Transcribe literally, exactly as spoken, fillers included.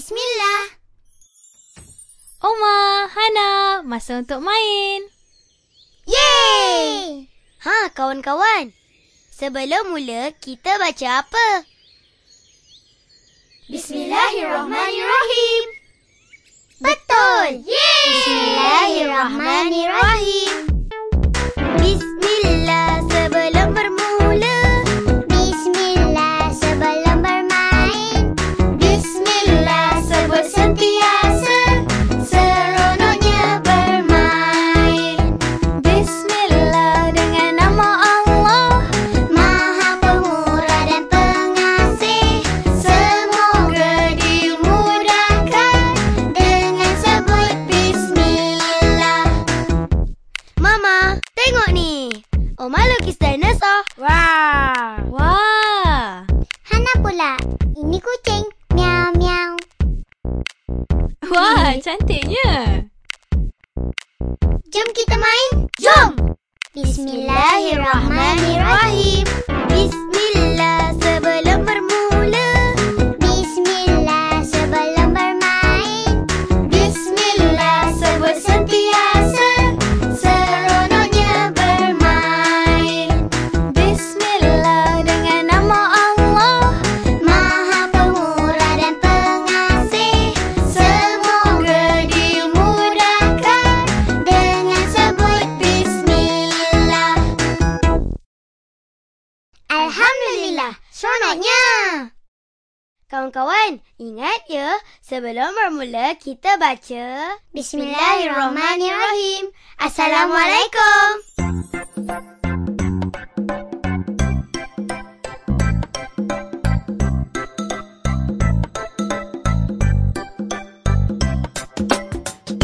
Bismillah. Oma, Hana, masa untuk main. Yeay! Ha, kawan-kawan. Sebelum mula, kita baca apa? Bismillahirrahmanirrahim. Betul! Yeay! Bismillahirrahmanirrahim. Bismillah sebelum bermula. Bismillah sebelum bermain. Bismillah sebut sentiasa. Seronoknya bermain. Bismillah dengan nama Allah, Maha Pemurah dan Pengasih. Semoga dimudahkan dengan sebut Bismillah. Mama, tengok ni. Oma lukis dinosaur. Wah! Wah! Hana pula. Ini kucing. Miau miau. Wah, cantiknya. Jom kita main. Jom. Bismillahirrahmanirrahim. Bismillah sebelum bermula. Bismillah sebelum bermain. Bismillah sebut sentiasa. Seronoknya bermain. Bismillah dengan nama Allah, Maha Pemurah dan Pengasih. Semoga dimudahkan dengan sebut Bismillah. Alhamdulillah, seronoknya. Kawan-kawan, ingat ya, sebelum bermula kita baca Bismillahirrahmanirrahim. Assalamualaikum.